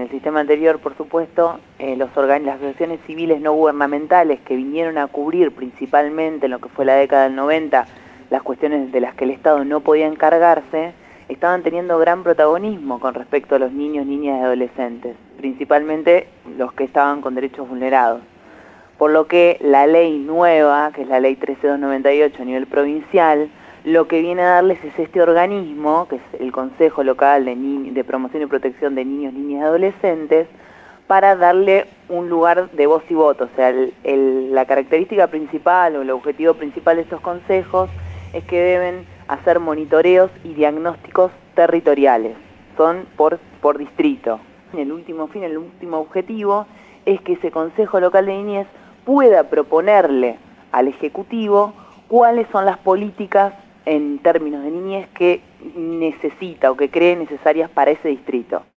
el sistema anterior, por supuesto, las asociaciones civiles no gubernamentales que vinieron a cubrir principalmente en lo que fue la década del 90 las cuestiones de las que el Estado no podía encargarse, estaban teniendo gran protagonismo con respecto a los niños, niñas y adolescentes, principalmente los que estaban con derechos vulnerados. Por lo que la ley nueva, que es la ley 13298 a nivel provincial, lo que viene a darles es este organismo, que es el Consejo Local de Promoción y Protección de Niños, Niñas y Adolescentes, para darle un lugar de voz y voto. O sea, la característica principal o el objetivo principal de estos consejos es que deben hacer monitoreos y diagnósticos territoriales, son por distrito. El último objetivo es que ese Consejo Local de Niñez pueda proponerle al Ejecutivo cuáles son las políticas en términos de niñez que necesita o que cree necesarias para ese distrito.